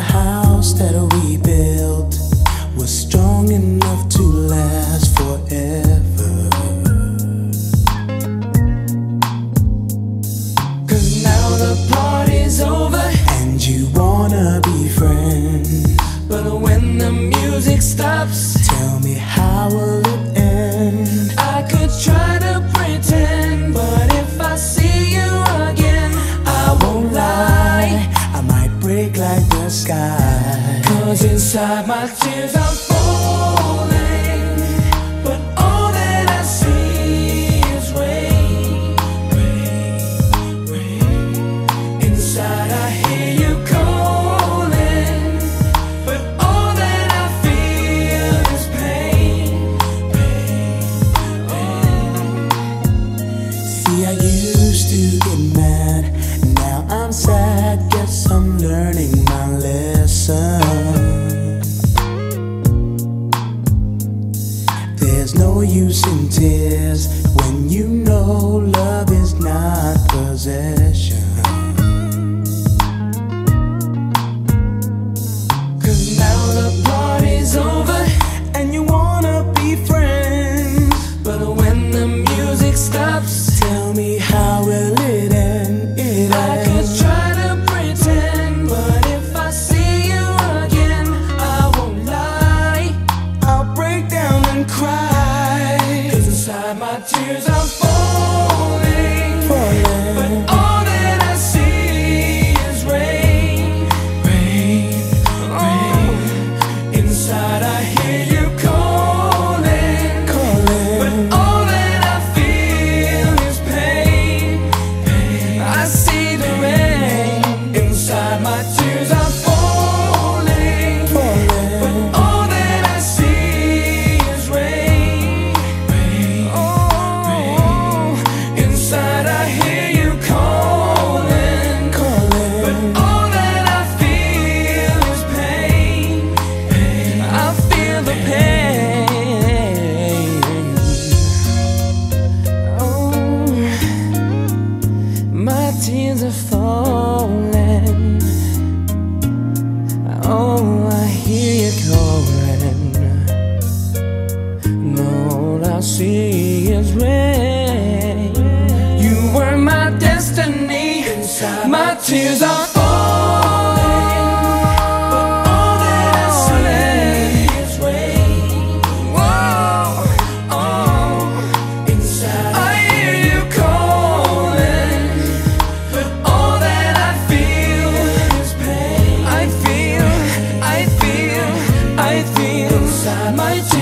house that we built was strong enough to last forever. 'Cause now the party's over and you wanna be friends, but when the music stops, tell me how will it end? I could try to pretend, but if I see you again, I won't lie, I might break like the sky. 'Cause inside my tears I'm falling, but all that I see is rain, rain, rain. Inside I hear you calling, but all that I feel is pain, pain, pain. See, I used to get mad, now I'm sad, guess I'm learning my lesson. There's no use in tears when you know love is not possession. 'Cause now the party's over and you wanna be friends, but when the music stops, tell me how will it end? I could try to pretend, but if I see you again, I won't lie, I'll break down and cry. 'Cause inside my tears I'm falling, but all that I see is rain, rain, rain. Inside I hear you calling, but all that I feel is pain, pain. I see the rain. Inside my tears I'm falling, but all that I see is rain, rain, rain. Inside I hear you calling, but all that I feel is pain, pain. I feel the pain. Oh, my tears are falling. Oh, I hear you calling. No, all I see is rain. You were my destiny. My tears are falling, but all that I see is rain. Whoa, oh. Inside I hear you calling, but all that I feel is pain. I feel inside my tears.